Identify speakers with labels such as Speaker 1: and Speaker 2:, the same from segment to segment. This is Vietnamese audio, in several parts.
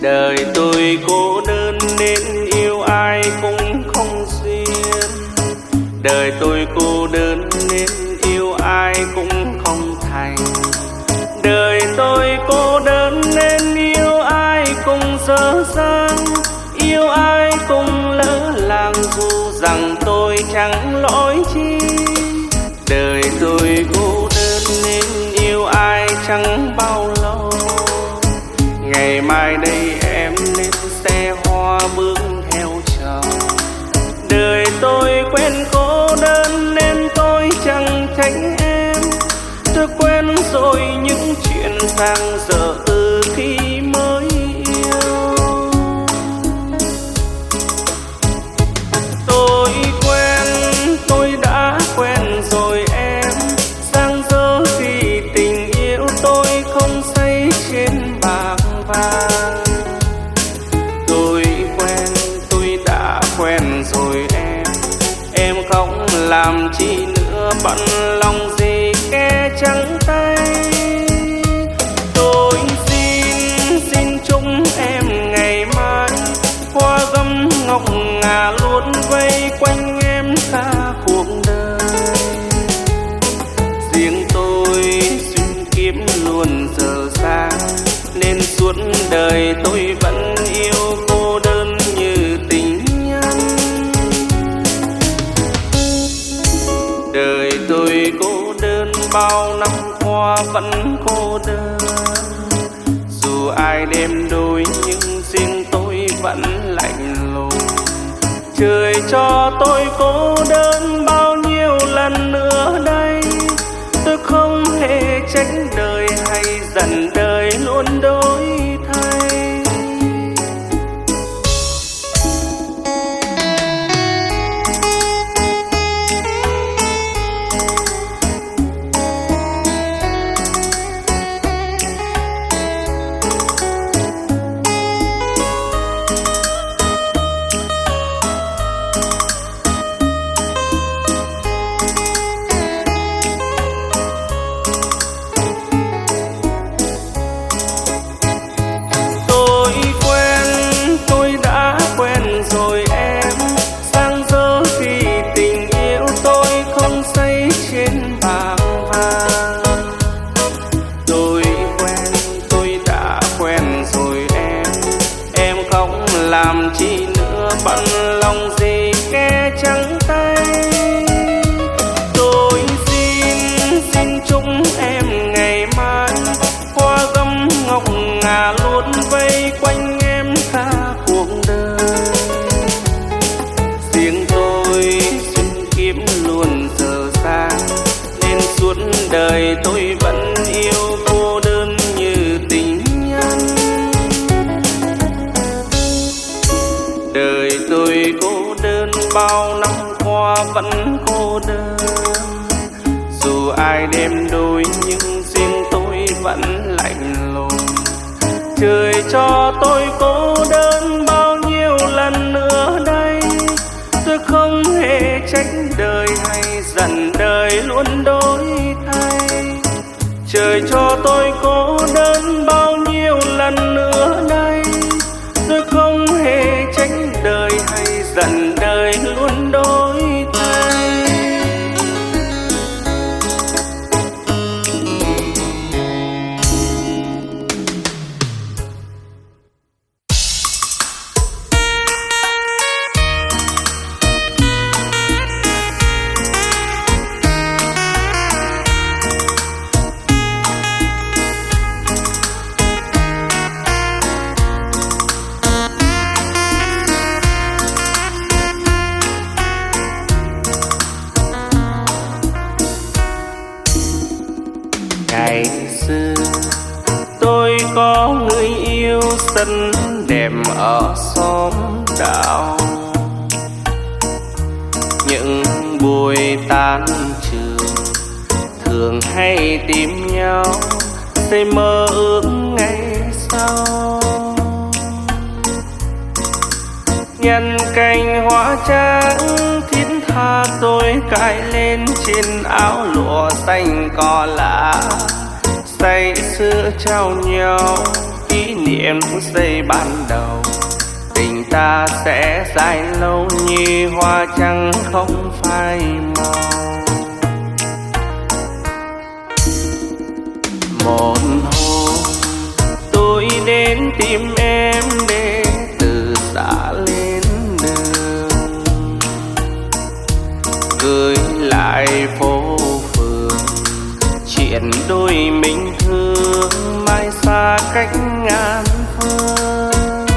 Speaker 1: Đời tôi cô đơn nên yêu ai cũng không duyên. Đời tôi cô đơn nên yêu ai cũng không thành. Đời tôi cô đơn nên yêu ai cũng dở dang, yêu ai cũng lỡ làng dù rằng tôi chẳng lỗi chi. Đời tôi cô đơn nên yêu ai chẳng bao lâu. Ngày mai đây em lên xe hoa bước theo chồng. Đời tôi quen cô đơn nên tôi chẳng tránh em. Tôi quen rồi những chuyện sang dở từ khi mới yêu. Tôi đã quen rồi em. Sang dở vì tình yêu tôi không xây trên bạc vàng. Tôi đã quen rồi em không làm chi nữa, bận lòng gì ke trắng tay. Tôi xin chúc em ngày mai hoa gấm ngọc ngà luôn vây quanh em cả cuộc đời. Riêng tôi duyên kiếp luôn dở dang nên suốt đời tôi vẫn yêu cô đơn như tình nhân. Đời tôi cô đơn bao năm qua vẫn cô đơn. Dù ai đem đôi nhưng riêng tôi vẫn lạnh lùng. Trời cho tôi cô đơn bao nhiêu lần nữa đây. Tôi không hề tránh đời hay giận đời luôn đổi thay. Làm chi nữa bận lòng gì ke trắng tay. Tôi xin chúc em ngày mai hoa gấm ngọc ngà luôn vây quanh em cả cuộc đời. Riêng tôi duyên kiếp luôn dở dang nên suốt đời tôi vẫn yêu cô đơn như tình nhân. Đời tôi cô đơn bao năm qua vẫn cô đơn. Dù ai đem đôi nhưng riêng tôi vẫn lạnh lùng. Trời cho tôi cô đơn bao nhiêu lần nữa đây. Tôi không hề tránh đời hay giận đời luôn đổi thay. Trời cho tôi cô đơn bao nhiêu lần nữa đây. Tôi không hề tránh đời hay giận đời luôn đổi thay. Ngày xưa tôi có người yêu xinh đẹp ở xóm đạo. Những buổi tan trường thường hay tìm nhau để mơ ước ngày sau. Nhân cành hoa trắng thiết tha tôi cài lên trên áo lụa xanh cỏ lạ. Say sưa trao nhau kỷ niệm điểm phút giây ban đầu. Tình ta sẽ dài lâu như hoa trắng không phai màu. Một hôm tôi đến tìm em để từ xã lên đường, gửi lại phố phường chuyện đôi mình thương mai xa cách ngàn phương.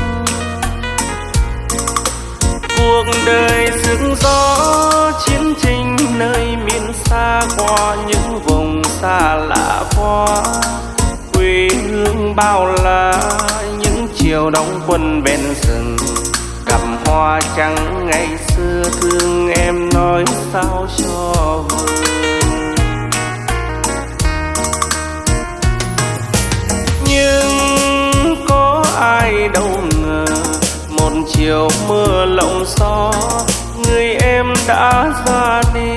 Speaker 1: Cuộc đời sương gió chiến tranh nơi miền xa, qua những vùng xa lạ quá quê hương bao la. Những chiều đóng quân bên rừng gặp hoa trắng ngày xưa, thương em nói sao cho vừa. Nhưng có ai đâu ngờ một chiều mưa lộng gió người em đã ra đi.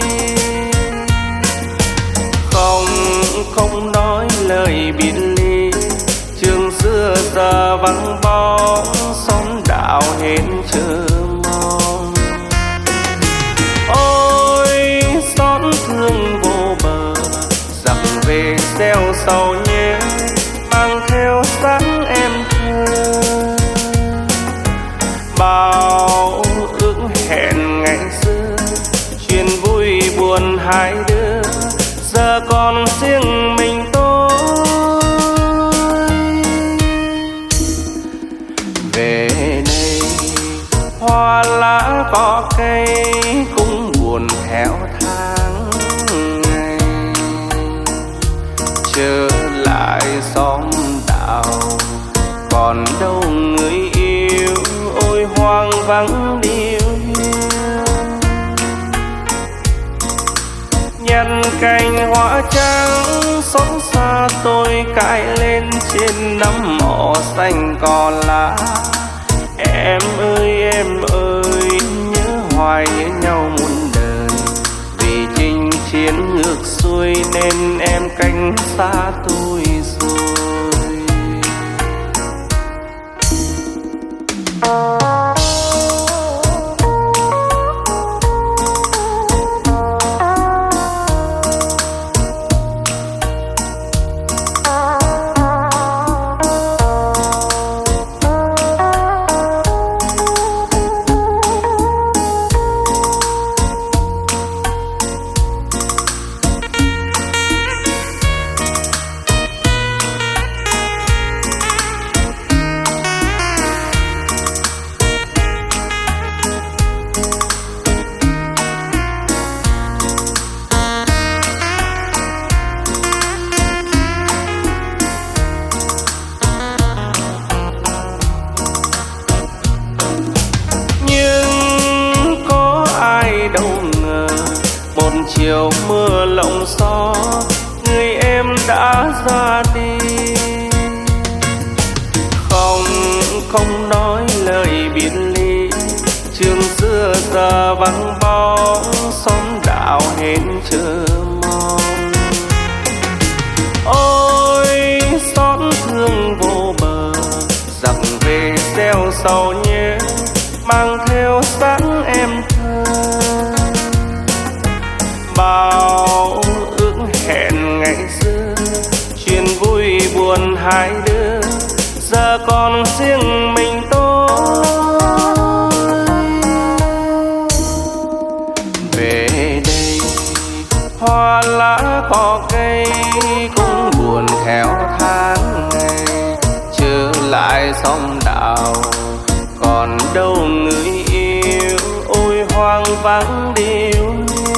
Speaker 1: Không nói lời biệt ly, trường xưa giờ vắng bóng, xóm đạo hết chờ mong. Ôi xót thương vô bờ, dặm về gieo sầu nhé, mang theo sáng em thơ. Bao ước hẹn ngày xưa, chuyện vui buồn hai đứa, giờ còn riêng mình tôi. Về đây hoa lá cỏ cây cũng buồn theo tháng ngày, trở lại xóm đạo còn đâu người yêu, ôi hoang vắng điều hiu. Nhân cành hoa trắng xót xa tôi cài lên trên nấm mộ xanh cỏ lá. Em ơi nhớ hoài nhớ nhau muôn đời, vì chinh chiến ngược xuôi nên em cánh xa tôi rồi. Chiều mưa lộng gió người em đã ra đi. Không nói lời biệt ly, trường xưa giờ vắng bóng, xóm đạo hết chờ mong. Ôi xót thương vô bờ, dặm về gieo sầu nhé, mang theo sáng em thơ. Bao ước hẹn ngày xưa, chuyện vui buồn hai đứa, giờ còn riêng mình tôi. Về đây hoa lá cỏ cây cũng buồn theo tháng ngày, trở lại xóm đạo còn đâu người yêu, ôi hoang vắng điều.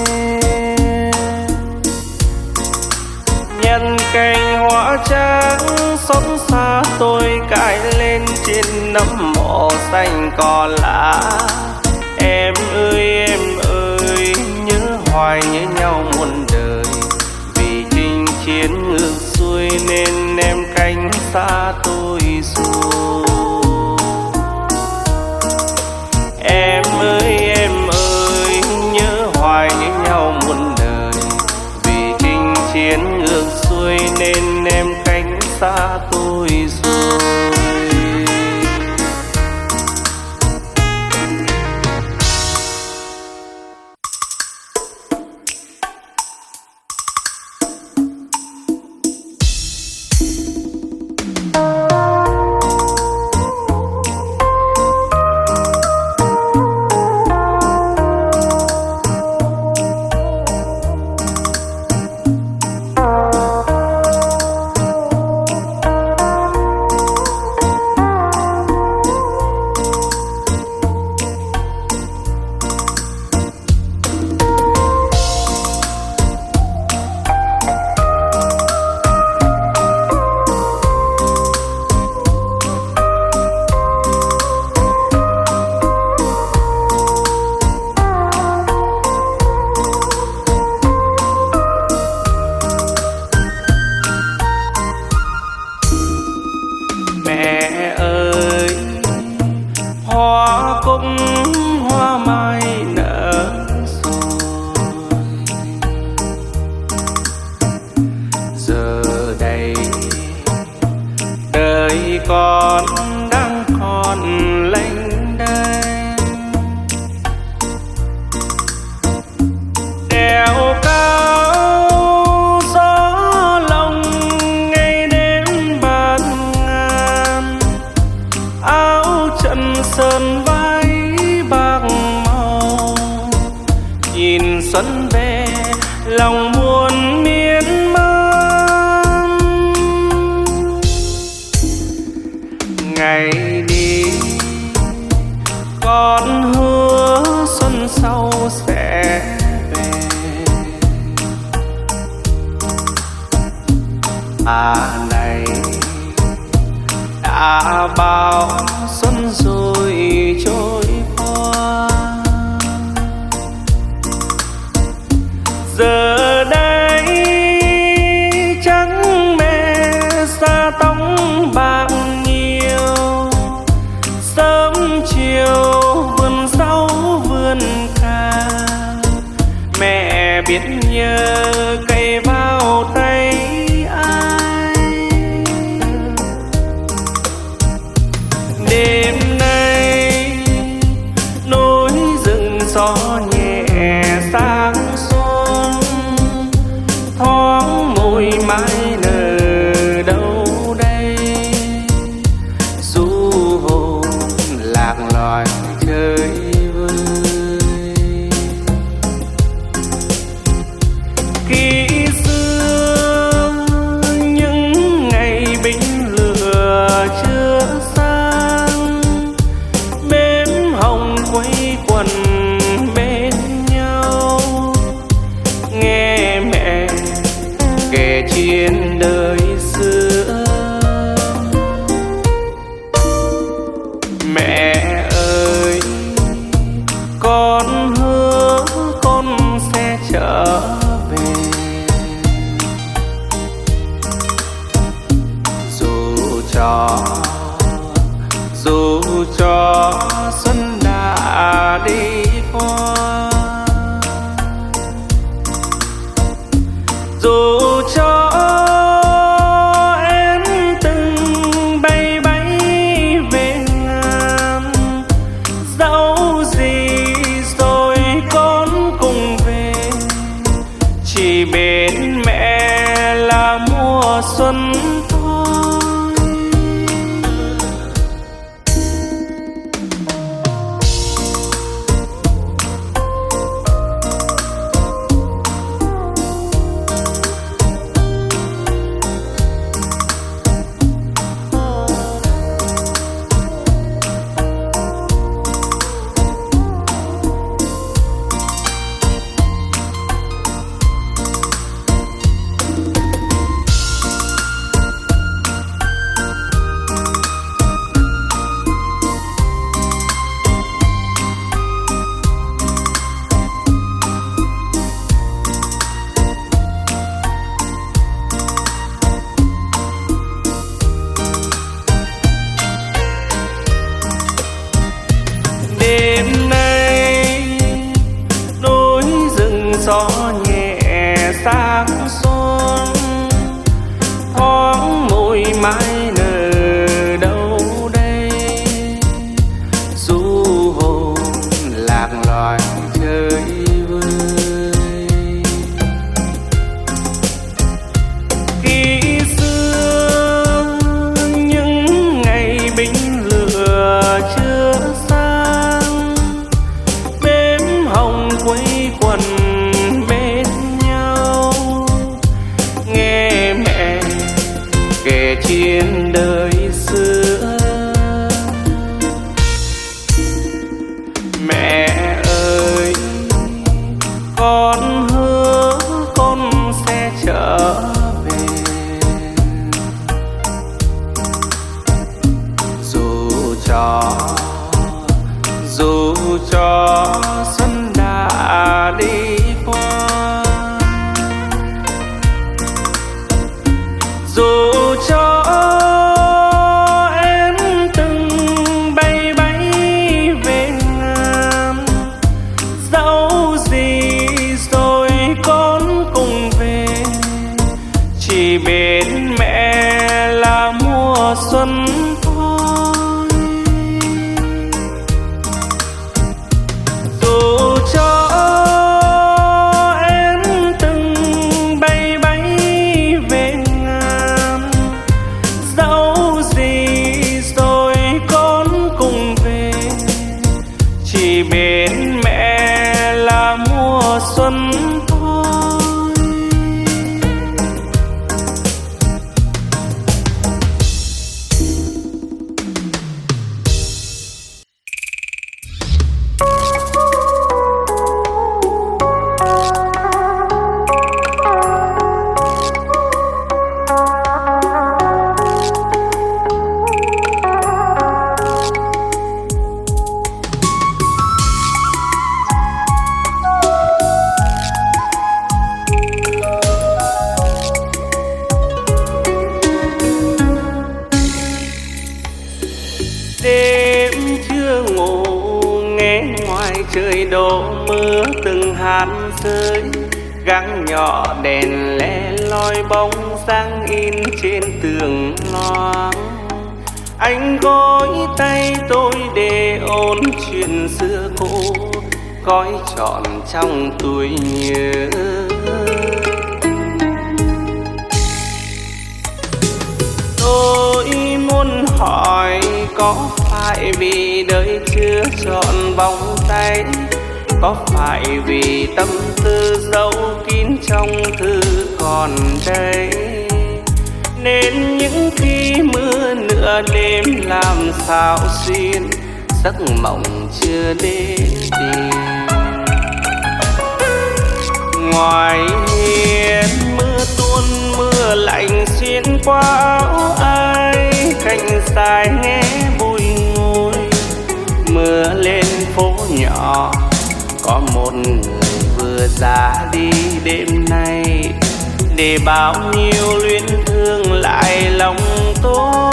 Speaker 1: Nhân cành hoa trắng xót xa tôi cài lên trên nấm mộ xanh cỏ lá. Em ơi nhớ hoài nhớ nhau muôn đời, vì chinh chiến ngược xuôi nên em cánh xa tôi rồi. Em ơi nhớ hoài nhớ nhau muôn đời, vì chinh chiến ngược xuôi nên em cánh xa tôi rồi. chân sơn váy bạc màu, nhìn xuân về lòng buồn miên man. Ngày đi con hứa xuân sau sẽ về, này đã bao xuân rồi trôi qua. Giờ đây trắng mẹ xa tóc bạc nhiều, sớm chiều vườn rau vườn cà, mẹ biết nhớ cây vào tay ai. Đêm nay núi rừng gió nhẹ sáng xuân, thoáng mùi mai nở đâu đây, du hồn lạc loài chơi vơi. Khi xưa những ngày binh lửa chưa sang, bến hồng quây quần bên nhau, nghe mẹ kể chuyện đời xưa. Mẹ ơi con hứa con sẽ trở về, dù cho xuân đã đi qua, dù cho em từng bay bay về ngàn, dẫu gì rồi con cùng về, chỉ bên mẹ là mùa xuân thôi. Đêm nay núi rừng gió nhẹ sáng xuân, thoáng mùi mai nở đâu đây, du hồn lạc loài chơi vơi. Khi xưa những ngày binh lửa chưa sang, bến hồng quây quần bên nhau, nghe mẹ kể chuyện đời xưa. Mẹ ơi con hứa con sẽ trở về, dù cho xuân đã đi qua, dù cho em từng bay bay về ngàn, dẫu gì rồi con cùng về, chỉ bên mẹ là mùa xuân thôi. Dù cho trời đổ mưa từng hạt rơi, găng nhỏ đèn le loi bóng dáng in trên tường loáng. Anh gối tay tôi để ôn chuyện xưa cũ, gói trọn trong tuổi nhớ. Tôi muốn hỏi có phải vì đời chưa trọn vòng tay, có phải vì tâm tư giấu kín trong thư còn đây, nên những khi mưa nửa đêm làm sao xuyên giấc mộng chưa đến tìm. Ngoài hiên mưa tuôn mưa lạnh xuyên qua áo ai, cành dài nghe bùi ngùi. Mưa lên phố nhỏ có một người vừa ra đi đêm nay, để bao nhiêu luyến thương lại lòng tôi.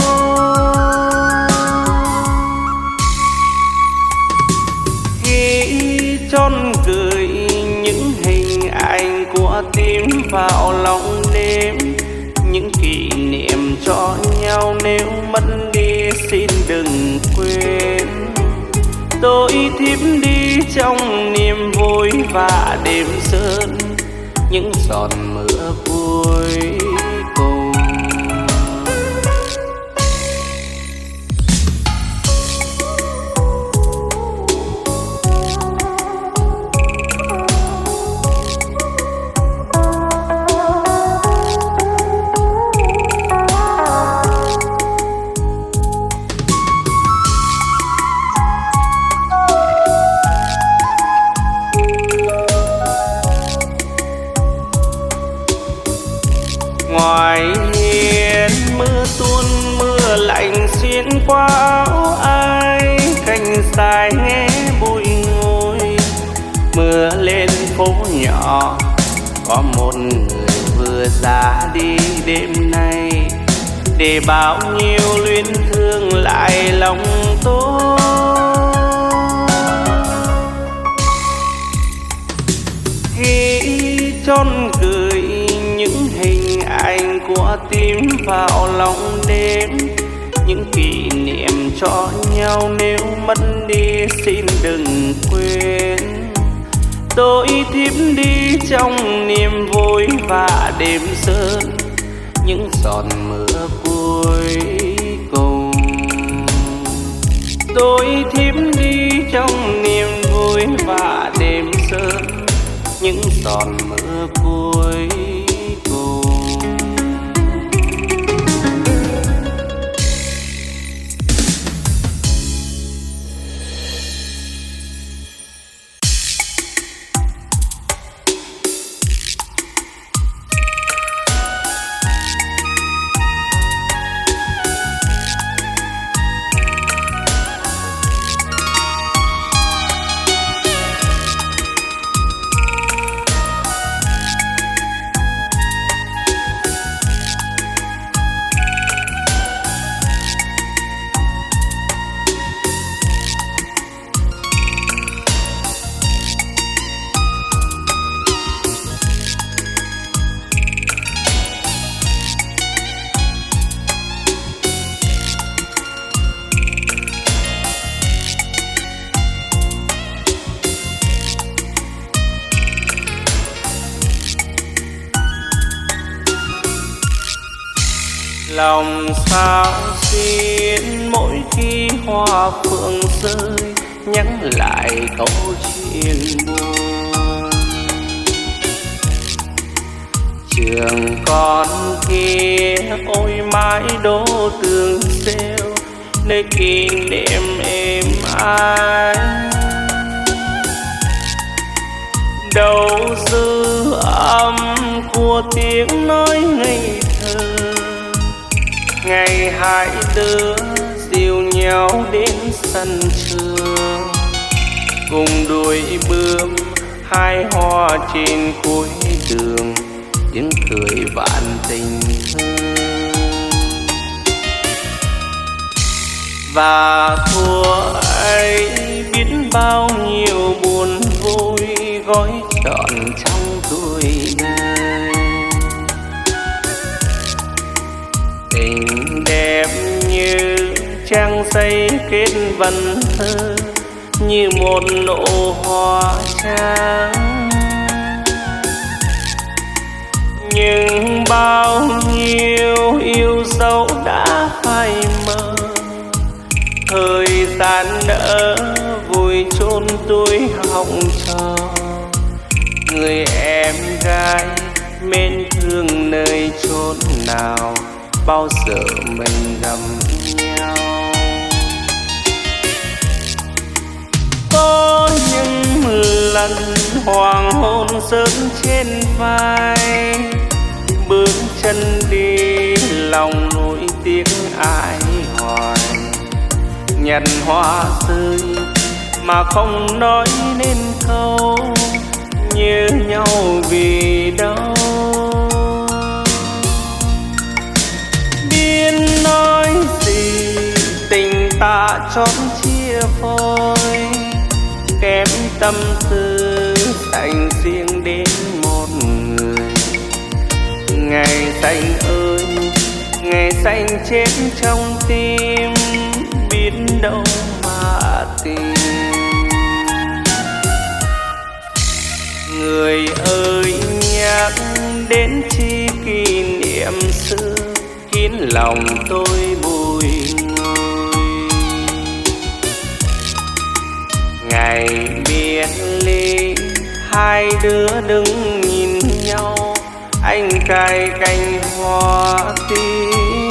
Speaker 1: Khi chôn gửi những hình ảnh của tim vào lòng đêm, những kỷ niệm cho nhau nếu mất đi xin đừng quên. Tôi thiếp đi trong niềm vui và đêm sơn, những giọt mưa cuối cùng. Ngoài hiên mưa tuôn mưa lạnh xuyên qua áo ai, cành dài nghe bùi ngùi. Mưa lên phố nhỏ có một người vừa ra đi đêm nay, để bao nhiêu luyến thương lại lòng tôi. Khi chôn gửi những hình ảnh của tim vào lòng đêm, những kỷ niệm cho nhau nếu mất đi xin đừng quên. Tôi thiếp đi trong niềm vui và đêm sơn, những giọt mưa cuối cùng. Tôi thiếp đi trong niềm vui và đêm sơn, những giọt mưa cuối cùng. Lòng sao xuyên mỗi khi hoa phượng rơi, nhắc lại câu chuyện buồn. Trường con kia ôi mãi đổ tường rêu, nơi kỷ niệm êm ái. Đâu dư âm của tiếng nói ngây thơ, ngày hai đứa dìu nhau đến sân trường, cùng đuổi bướm hai hoa trên cuối đường, tiếng cười vạn tình thương. Và thua ấy biết bao nhiêu buồn xây kết vần thơ như một nụ hoa trắng. Nhưng bao nhiêu yêu dấu đã phai mờ, thời gian nỡ vùi chôn tuổi hồng trò. Người em gái mến thương nơi chốn nào, bao giờ mình gặp nhau. Có những lần hoàng hôn sớm trên vai, bước chân đi lòng nuối tiếc ai hoài. Nhặt hoa rơi mà không nói nên câu, nhớ nhau vì đâu. Biết nói gì tình ta chót chia phôi, kém tâm tư dành riêng đến một người. Ngày xanh ơi, ngày xanh chết trong tim, biết đâu mà tìm. Người ơi nhắc đến chi kỷ niệm xưa, khiến lòng tôi bùi ngùi. Ngày biệt ly hai đứa đứng nhìn nhau, anh cài cành hoa tím.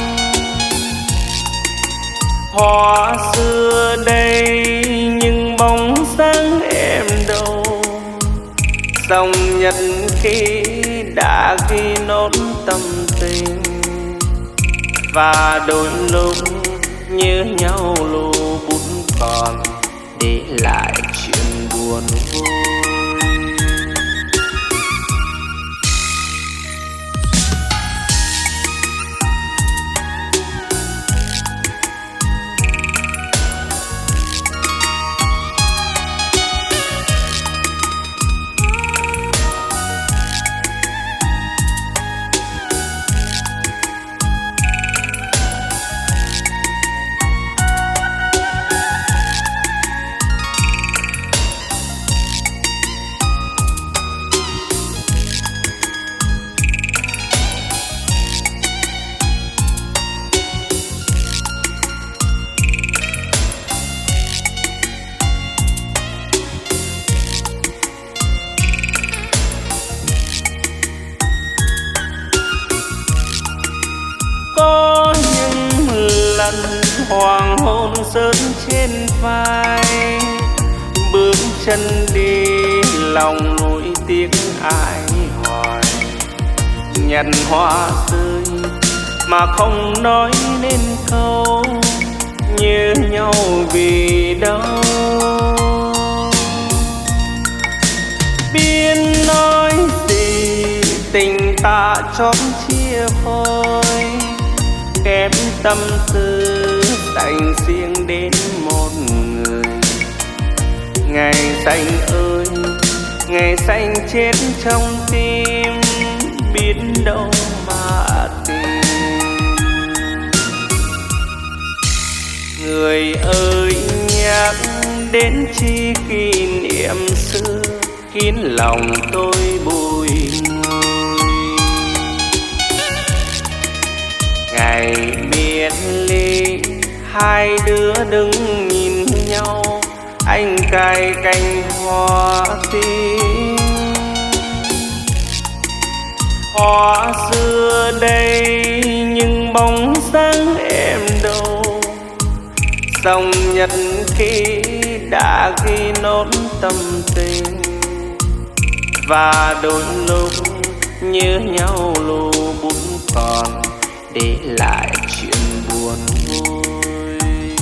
Speaker 1: Hoa xưa đây nhưng bóng dáng em đâu, dòng nhật ký đã ghi nốt tâm tình. Và đôi lúc nhớ nhau lù bút còn, để lại chuyện buồn vui. Có những lần hoàng hôn sớm trên vai, bước chân đi lòng nuối tiếc ai hoài. Nhặt hoa rơi mà không nói nên câu, nhớ nhau vì đâu. Biết nói gì tình ta chót chia phôi, kém tâm tư dành riêng đến một người. Ngày xanh ơi, ngày xanh chết trong tim, biết đâu mà tìm. Người ơi nhắc đến chi kỷ niệm xưa, khiến lòng tôi bùi ngùi. Ngày biệt ly hai đứa đứng nhìn nhau, anh cài cành hoa tím. Hoa xưa đây nhưng bóng dáng em đâu, dòng nhật ký đã ghi nốt tâm tình. Và đôi lúc nhớ nhau lù bút còn, để lại chuyện buồn vui.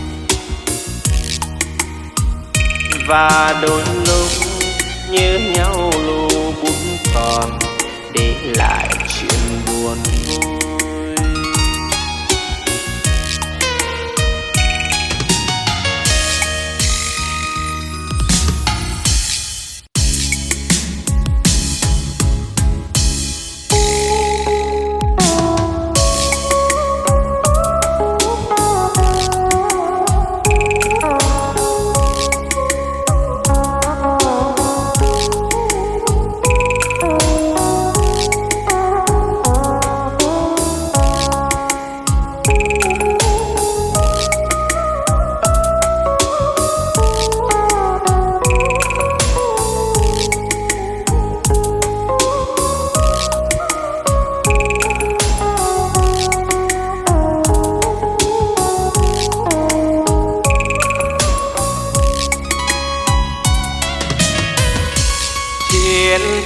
Speaker 1: Và đôi lúc nhớ nhau lù bút còn, để lại chuyện buồn vui.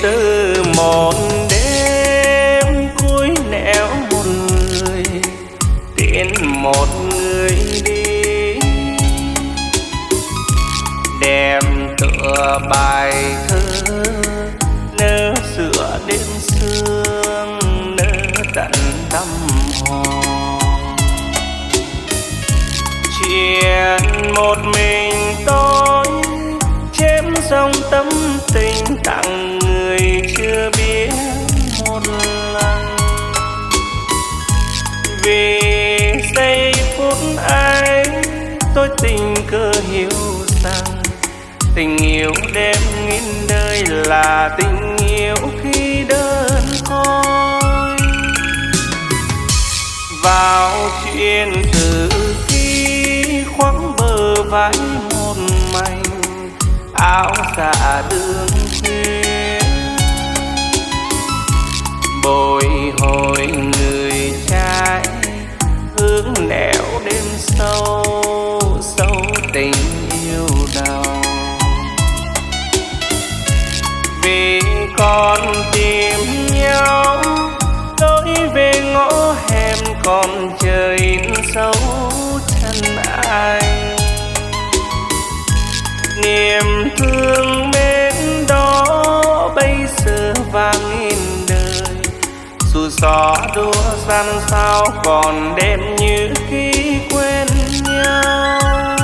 Speaker 1: từ một đêm cuối nẻo một người tiễn một người đi, đem tựa bài thơ nỡ sửa đêm sương, nỡ tận tâm hồn. Chuyện một mình tôi chém dòng tâm tình tặng người chưa biết một lần. Vì giây phút ấy tôi tình cờ hiểu rằng tình yêu đem nghìn đời là tình yêu khi đơn côi. Vào chuyện từ khi khoác bờ vai một mảnh áo dạ đường khuya, bồi hồi người trai hướng nẻo đêm sâu sâu tình yêu đau. Vì còn tìm nhau lối về ngõ hẻm còn chờ in dấu chân ai, niềm thương mến đó bây giờ vang nghìn đời. Dù gió đua gian sao còn đẹp như khi quen nhau.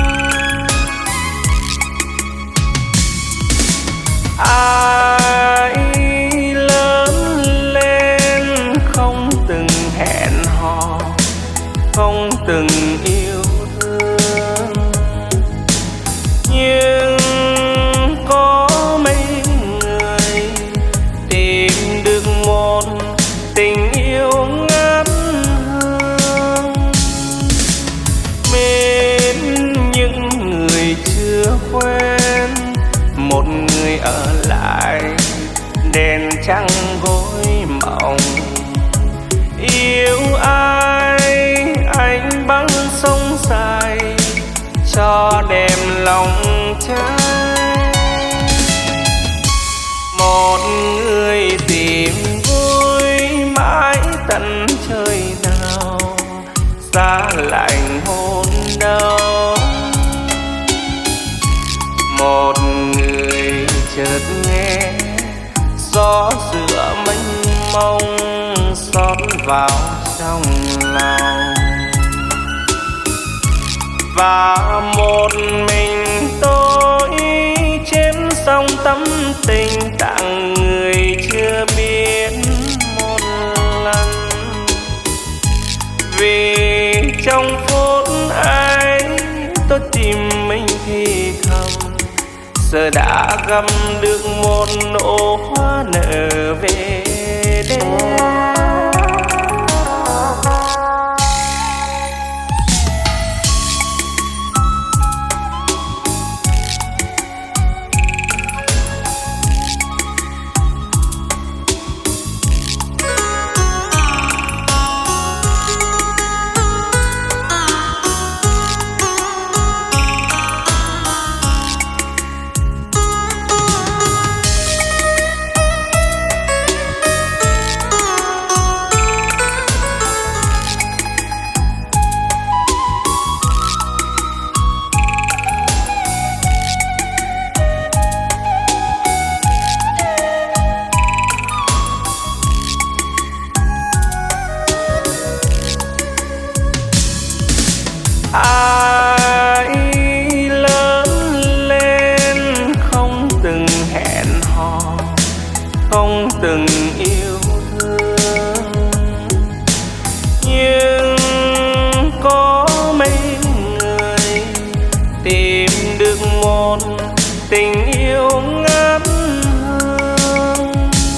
Speaker 1: Ai lớn lên không từng hẹn hò, không từng yêu thương, nhưng có mấy người tìm được một tình yêu ngát hương. Mến những người chưa quen, một người ở lại đèn trăng gối mộng. Yêu ai anh băng sông dài cho đêm lòng trái. Một người tìm vui mãi tận trời nào, xa lạnh hôn đau. Một người chợt nghe gió giữa mênh mông xót vào trong lòng. Và một mình tôi chém xong tâm tình tặng người chưa biết một lần. Vì trong phút ấy tôi tìm mình thì thầm, giờ đã găm được một nụ hoa nở về đêm. Ai lớn lên không từng hẹn hò, không từng yêu thương, nhưng có mấy người tìm được một tình yêu ngát hương.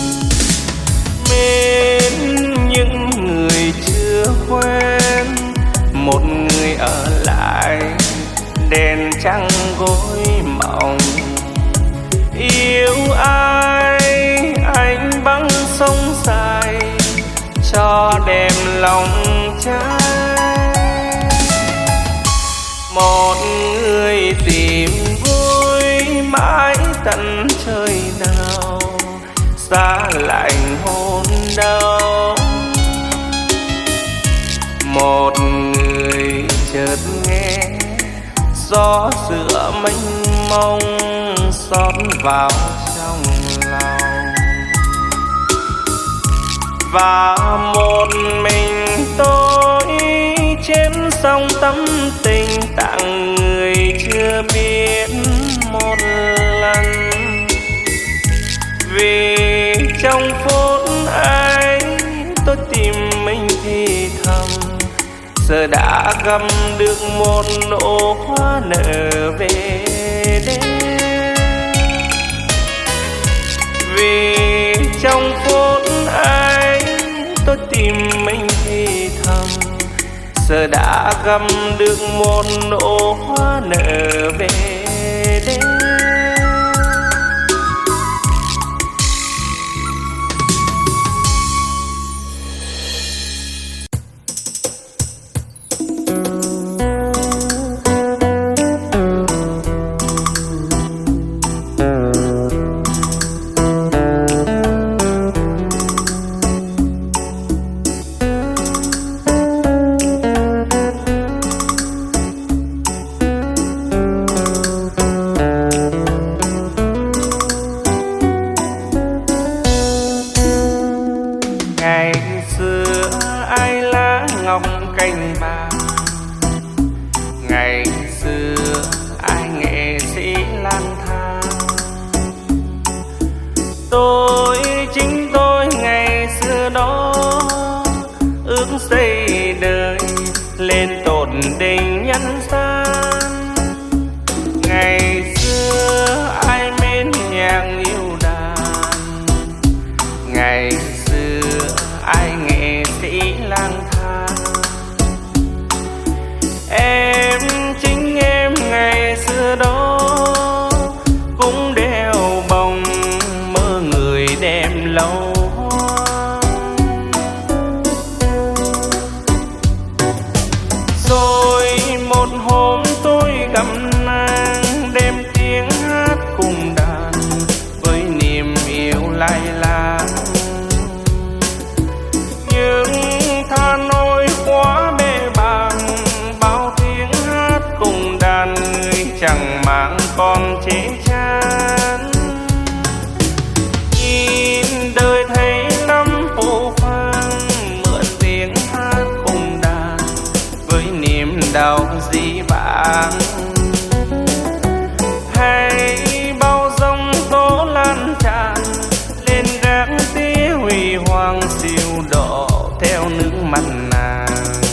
Speaker 1: Mến những người chưa quen, một người ở lại đèn trăng gối mộng. Yêu ai anh băng sông dài cho đêm lòng trái. Một người tìm vui mãi tận trời nào, xa lạnh hôn đau. Một người chợt nghe gió giữa mênh mông xót vào trong lòng, và một mình tôi trên sông tâm tình tặng người chưa biết một lần. Vì trong phút ấy tôi tìm mình thì thầm, giờ đã găm được một nụ hoa nở về đêm. Vì trong phút ấy tôi tìm mình thì thầm, giờ đã găm được một nụ hoa nở về đêm. Ngày xưa ai lá ngọc cành vàng, ngày xưa ai nghệ sĩ lang thang. Tôi chính tôi ngày xưa đó ước xây đời lên tột đỉnh nhân gian. Ngày xưa ai mến nhạc yêu đàn, ngày ai nghệ sĩ lang thang. Em chính em ngày xưa đó cũng đeo bồng mơ người đem lâu hoang. Rồi một hôm tôi gặp nàng đem tiếng hát cùng đàn với niềm yêu lai lang. Tha nỗi quá bề bàng, bao tiếng hát cùng đàn người chẳng mang con chế chán. Nhìn đời thấy lắm phũ phàng, mượn tiếng hát cùng đàn với niềm đau dĩ vãng. Hay bao giông tố lan tràn lên gác tía huy hoàng siêu độ theo nước mắt nàng.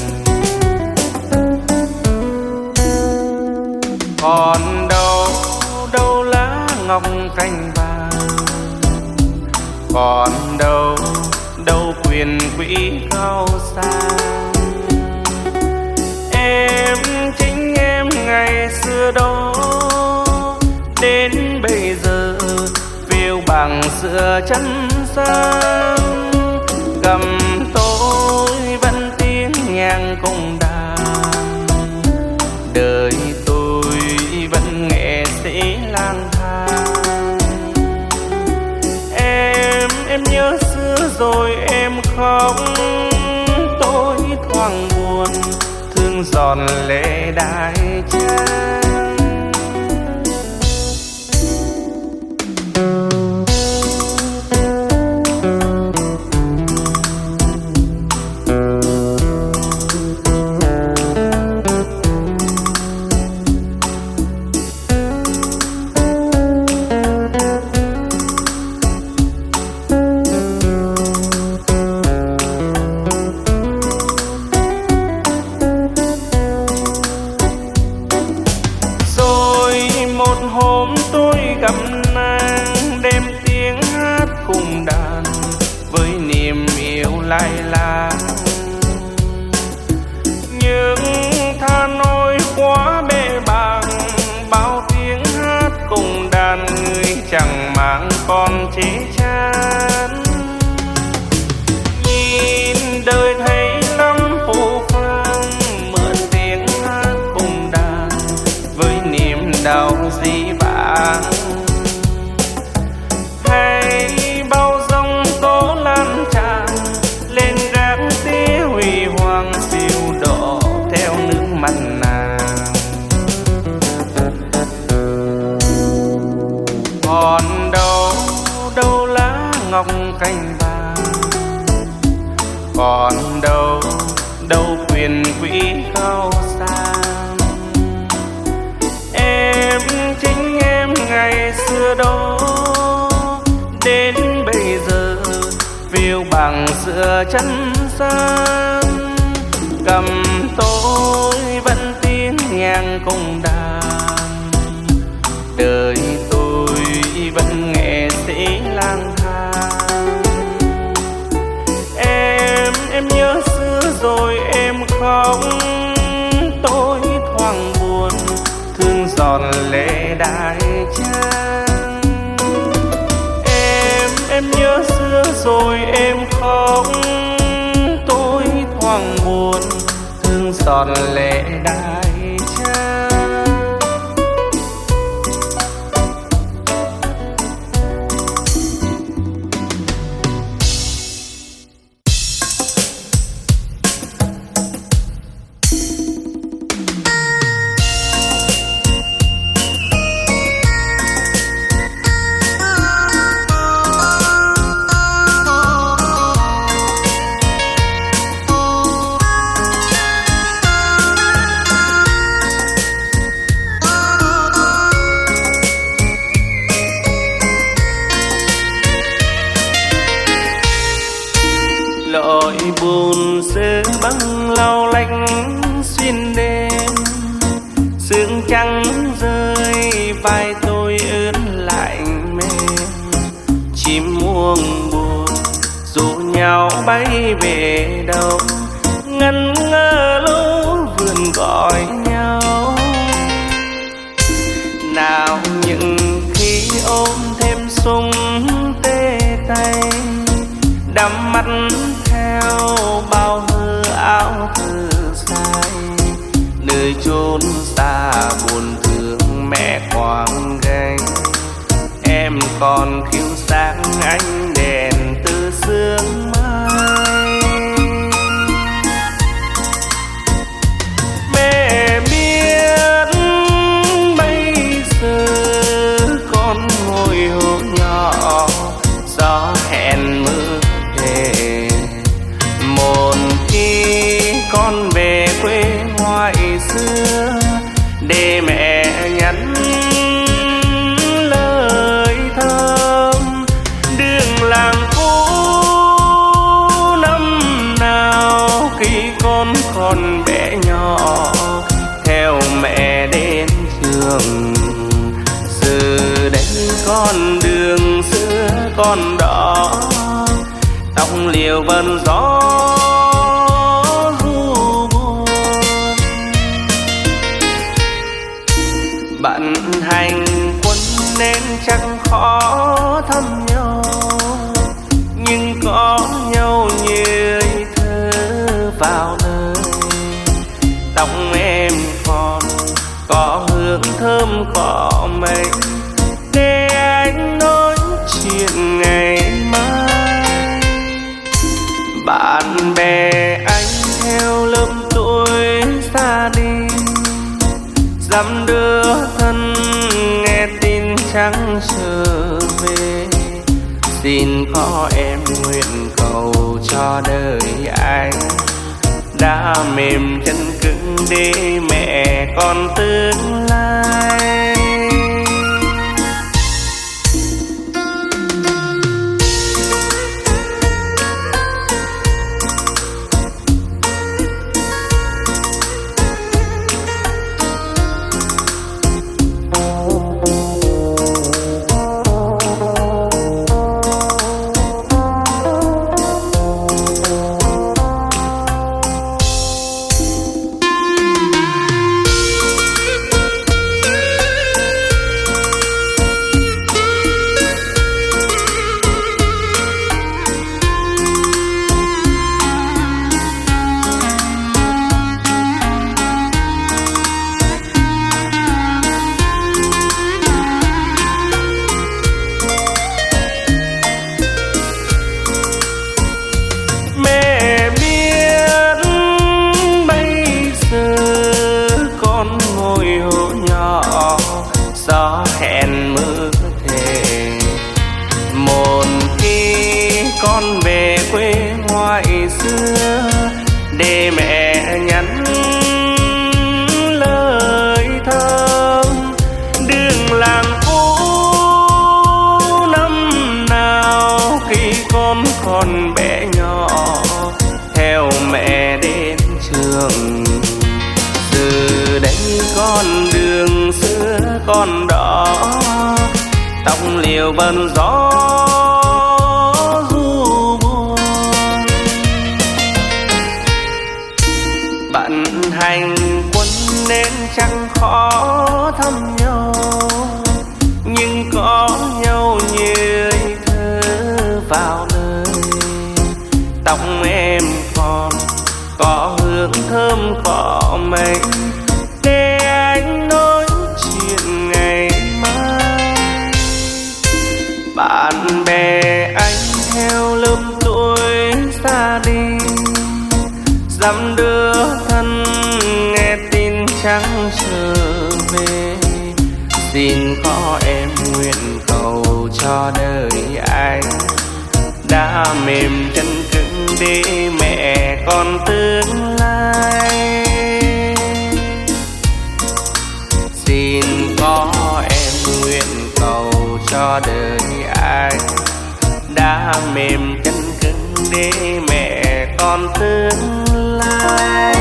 Speaker 1: Còn đâu đâu lá ngọc cành vàng, còn đâu đâu quyền quý cao sang. Em chính em ngày xưa đó đến bây giờ phiêu bằng xưa chân sang. Cầm tôi vẫn tiếng nhang cùng đàn, đời tôi vẫn nghệ sĩ lang thang. Em nhớ xưa rồi em khóc, tôi thoáng buồn thương giòn lệ đai trang. Hôm tôi gặp nàng đem tiếng hát cùng đàn với niềm yêu lai lang. Nhưng tha nỗi quá bề bàng, bao tiếng hát cùng đàn người chẳng mang con chế chán. Nhìn đời thấy lắm phũ phàng, mượn tiếng hát cùng đàn với niềm đau dĩ vãng. Hay bao giờ ngày xưa đó đến bây giờ phiêu bằng giữa chân gian. Cầm tôi vẫn tiếng nhang cung đàn, đời tôi vẫn nghệ sĩ lang thang. Em nhớ xưa rồi em khóc, tôi thoáng buồn thương giọt lệ đại trang. Em nhớ xưa rồi em khóc, tôi thoáng buồn thương giọt lệ đại trang. Lội buồn sơ băng lau lạnh xuyên đêm, sương trắng rơi vai tôi ướt lạnh mềm. Chim muông buồn rủ nhau bay về đâu, ngẩn ngơ lũ vườn gọi nhau. Nào những khi ôm thêm súng tê tay, đắm mắt theo bao hư áo thơ say. Nơi chốn xa buồn thương mẹ quàng gánh, em còn khiêu sáng ánh đèn từ sương mai. Mẹ biết bây giờ con ngồi hồ nhỏ, gió hẹn mưa về. Một khi con về quê ngoại xưa, để mẹ nhắn lời thơm. Đường làng cũ năm nào khi con còn bé nhỏ, theo mẹ đến trường. Giờ đây con đường xưa còn đó, tóc liều bần gió ru buồn. Bạn hành quân nên chẳng khó thăm nhau, nhưng có nhau như thơ vào nơi. Tóc em còn có hương thơm cỏ mây, để anh nói chuyện ngày mai. Bạn bè anh theo lớp tuổi xa đi, dăm đứa thân nghe tin chẳng trở về. Xin có em nguyện cầu cho đời anh, đã mềm chân cứng để mẹ con tương lai. Gió hẹn mưa thề, một khi con về quê ngoại xưa, để mẹ nhắn lời thơm. Đường làng cũ còn đỏ, tóc liều bần gió du buồn. Bạn hành quân nên chẳng khó thăm nhau, nhưng có nhau như thơ vào lời. Tóc em còn có hương thơm cỏ mây, để anh nói chuyện ngày mai. Bạn bè anh theo lớp tuổi xa đi, dăm đứa thân nghe tin chẳng trở về. Xin có em nguyện cầu cho đời anh đã mềm chân cứng để mẹ con tương lai. Xin có em nguyện cầu cho đời anh đã mềm chân cứng để mẹ con tương lai.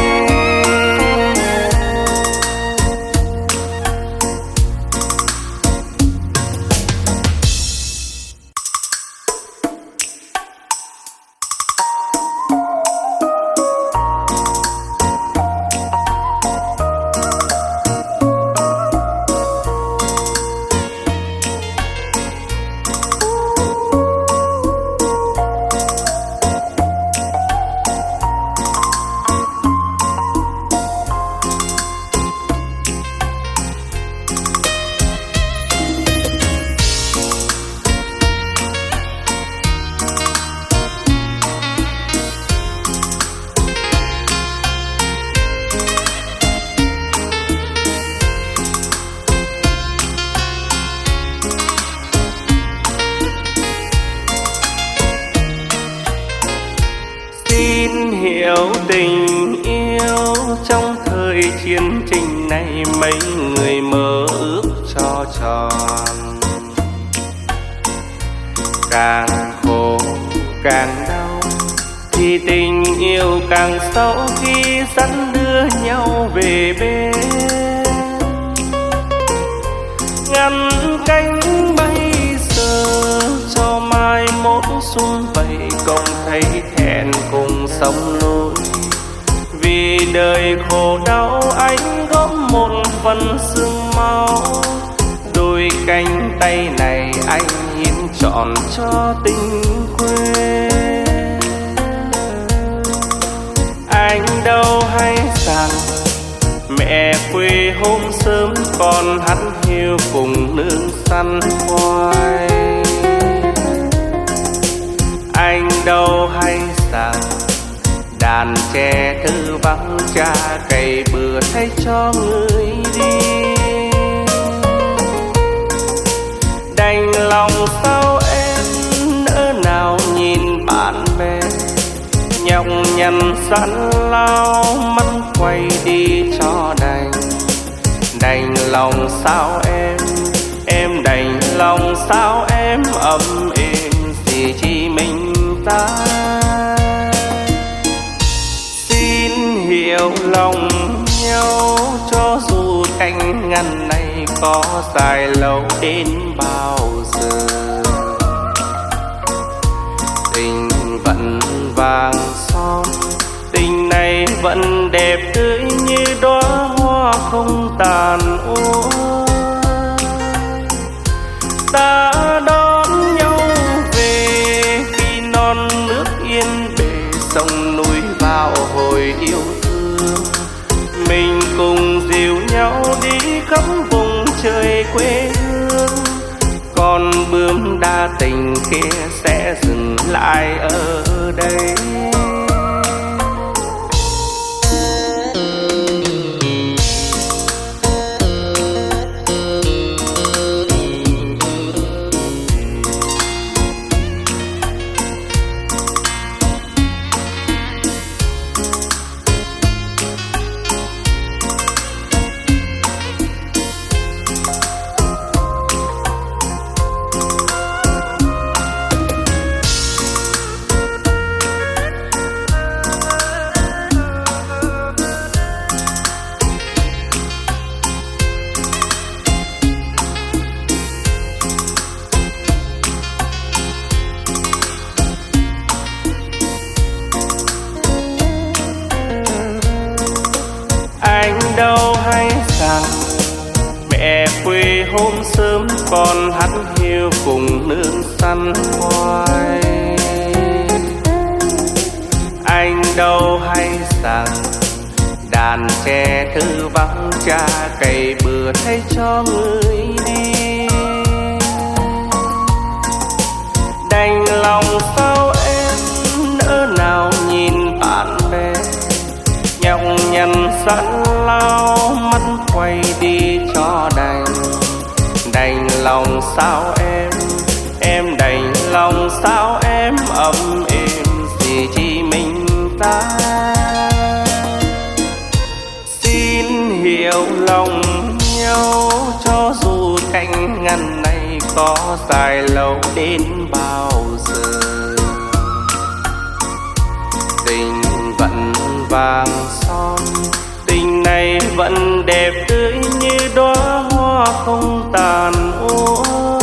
Speaker 1: Xin hiểu tình yêu trong thời chiến tranh này, mấy người mơ ước cho tròn. Càng khổ càng đau thì tình yêu càng sâu khi sẵn đưa nhau về bên. Ngăn cánh bây giờ cho mai mốt sum vầy, không thấy thẹn cùng sống lối. Vì đời khổ đau anh góp một phần xương máu, đôi cánh tay này anh hiến trọn cho tình quê. Anh đâu hay rằng mẹ quê hôm sớm còn hắn hiu cùng nương săn khoai. Anh đâu hay rằng đàn trẻ thư vắng cha cày bừa thay cho người đi. Đành lòng sao em nỡ nào nhìn bạn bè nhọc nhằn sẵn lao, mắt quay đi cho đành. Đành lòng sao em đành lòng sao em ấm êm gì chỉ mình ta. Xin hiểu lòng nhau cho dù cánh ngăn này có dài lâu đến bao giờ. Tình vẫn vàng son, tình này vẫn đẹp tươi như đóa hoa không tàn úa. Ta đón nhau về khi non nước yên bề, sông núi vào hồi yêu thương. Mình cùng dìu nhau đi khắp vùng trời quê hương, con bướm đa tình kia sẽ dừng lại ở đây. về hôm sớm còn hát hiu cùng nương săn khoai. Anh đâu hay rằng đàn tre thư vắng, cha cày bừa thay cho người đi. Đành lòng sao em nỡ nào nhìn bạn bè nhọc nhằn sẵn lao, mắt quay đi cho đành. Đành lòng sao em đành lòng sao em ấm êm gì chỉ mình ta. Xin hiểu lòng nhau cho dù cánh ngăn này có dài lâu đến bao giờ. Tình vẫn vàng son, tình này vẫn đẹp tươi như đóa hoa không tàn úa.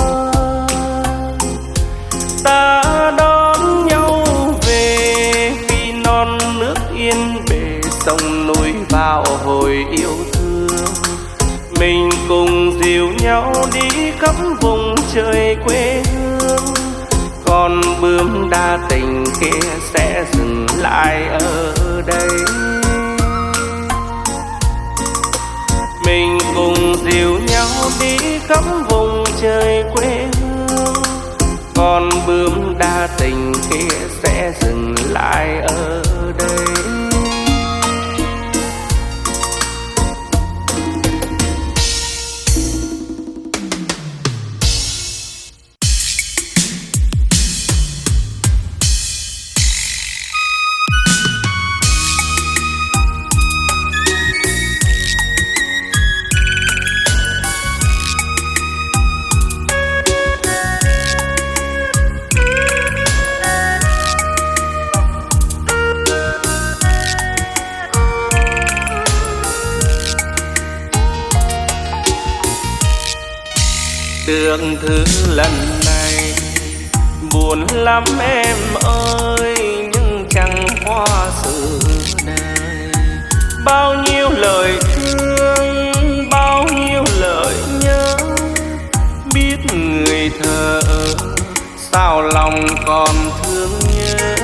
Speaker 1: Ta đón nhau về vì non nước yên bề, sông núi vào hồi yêu thương. Mình cùng dìu nhau đi khắp vùng trời quê hương, còn bướm đa tình kia sẽ dừng lại ở đây. Mình cùng dìu nhau đi khắp vùng trời quê hương, còn bướm đa tình kia sẽ dừng lại ở đây. Đường thứ lần này buồn lắm em ơi, nhưng chẳng qua sự đời. Bao nhiêu lời thương, bao nhiêu lời nhớ, biết người thờ sao lòng còn thương nhớ.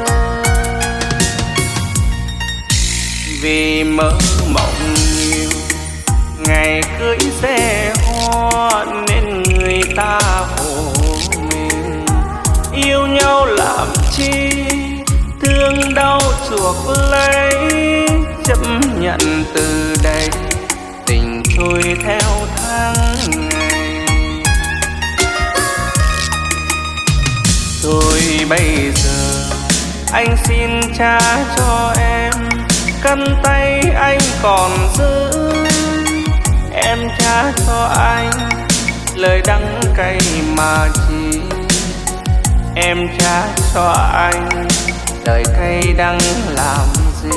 Speaker 1: Vì mơ mộng nhiều ngày cưới xe hoa nên người ta khổ mình. Yêu nhau làm chi thương đau chuộc lấy, chấp nhận từ đây tình trôi theo tháng ngày. Thôi bây giờ anh xin trả cho em căn tay anh còn giữ. Em trả cho anh lời đắng cay mà chỉ, em trả cho anh lời cay đắng làm gì.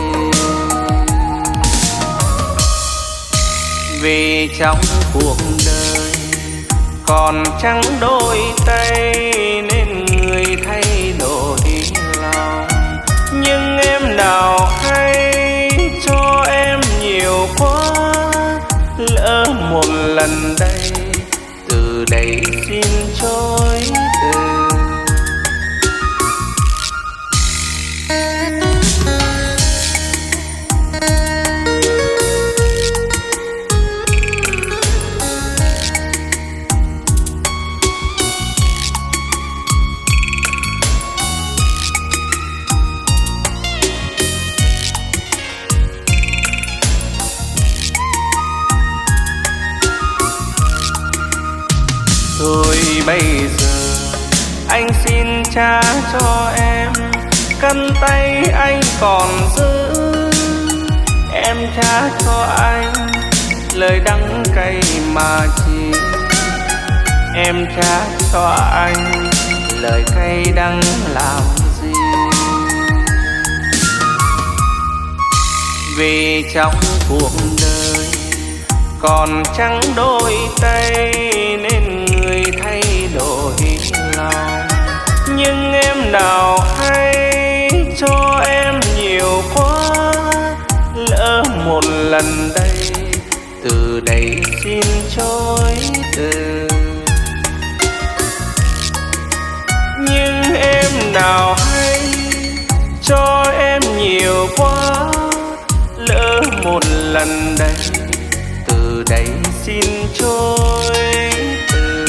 Speaker 1: Vì trong cuộc đời còn chẳng đôi tay nên người thay đổi lòng. Nhưng em nào hay cho em nhiều quá, lỡ một lần đây từ đây xin chối từ. Thôi bây giờ anh xin trả cho em căn tay anh còn giữ. Em trả cho anh lời đắng cay mà chỉ, em trả cho anh lời cay đắng làm gì. Vì trong cuộc đời còn chẳng đôi tay nên người thay đổi lòng. Nhưng em nào hay cho em nhiều quá, lỡ một lần đây từ đây xin chối gần đây, từ đây xin trôi từ.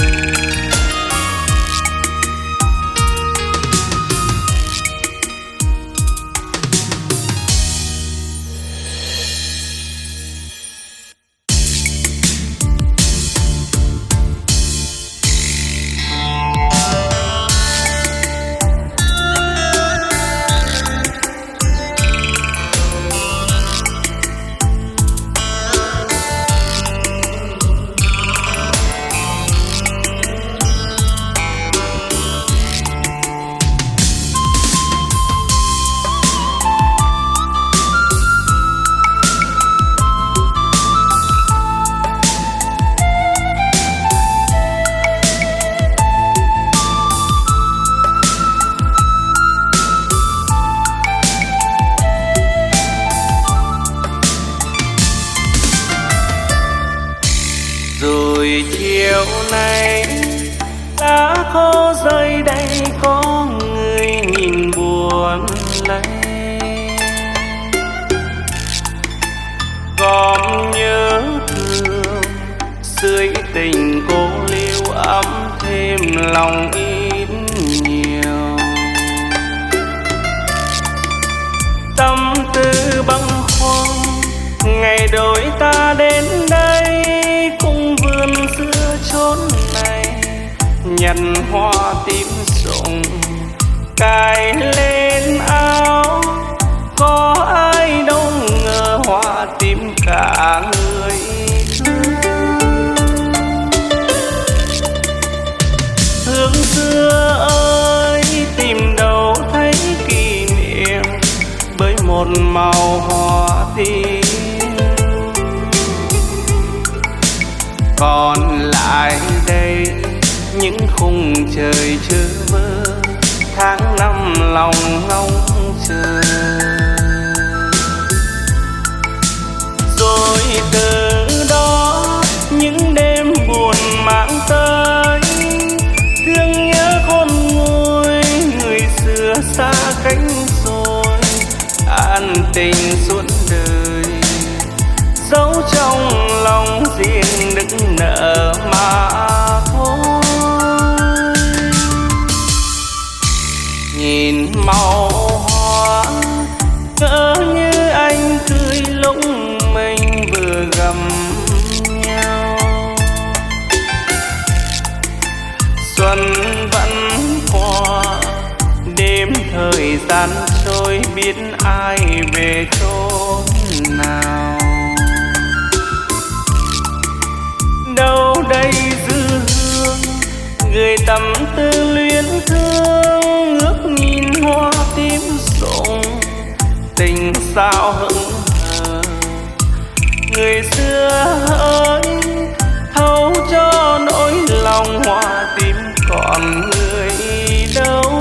Speaker 1: Rồi chiều nay lá khô rơi đây, có người nhìn buồn lấy. Còn nhớ thương dưới tình cô liêu ấm thêm lòng ít nhiều. Tâm tư bâng khuâng ngày đôi ta đến đây, cung vườn xưa chốn này nhặt hoa tím rụng cài lên áo. Có ai đâu ngờ hoa tím cả người thương. Hương xưa ơi tìm đâu thấy kỷ niệm, bởi một màu hoa tím. Còn lại đây những khung trời chơ vơ, tháng năm lòng ngóng chờ. Rồi từ đó những đêm buồn mang tới, thương nhớ khôn nguôi người xưa xa cách rồi. An tình suốt đời dấu trong lòng riêng đừng nợ mà thôi. Nhìn màu hoa ngỡ như anh cười lúc mình vừa gặp nhau. Xuân vẫn qua đêm thời gian trôi, biết ai về chốn nào. Đâu đây dư hương người tâm tư luyến thương, ước nhìn hoa tím rụng tình sao hững hờ. Người xưa ơi thấu cho nỗi lòng hoa tím còn người đâu.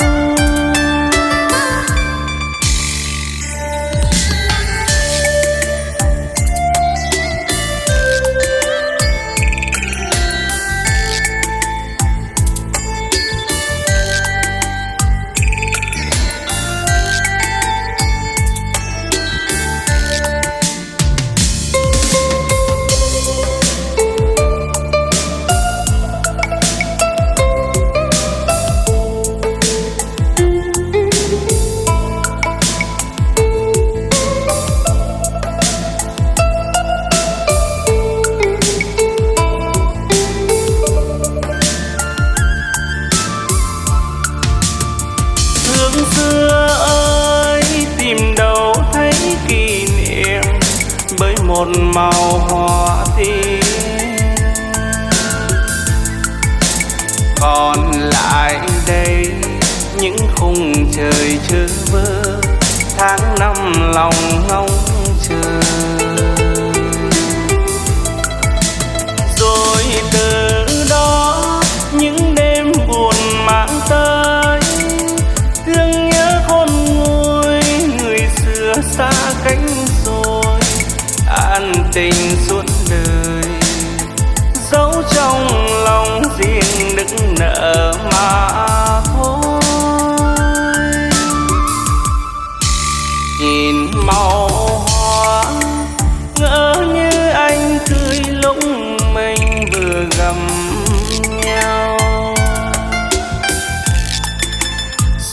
Speaker 1: Xưa ơi tìm đâu thấy kỷ niệm, bởi một màu hoa tím. Còn lại đây những khung trời chơ vơ, tháng năm lòng ngóng chờ. Rồi từ đó những đêm buồn mang tới, thương nhớ khôn nguôi người xưa xa cách rồi. An tình suốt đời dấu trong lòng riêng đừng nợ mà thôi. Nhìn màu hoa ngỡ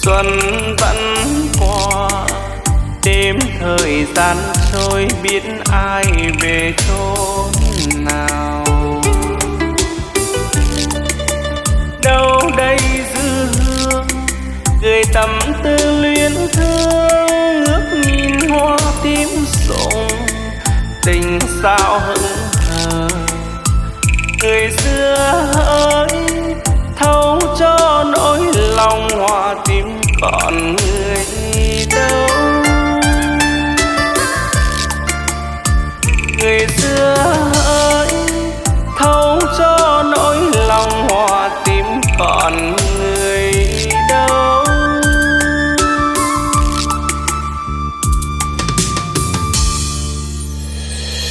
Speaker 1: Xuân vẫn qua, đêm thời gian trôi biết ai về chốn nào. Đâu đây dư hương gửi tâm tư luyến thương, ước nhìn hoa tím rụng tình sao hững hờ. Người xưa ơi thấu cho nỗi lòng hoa tím còn người đâu.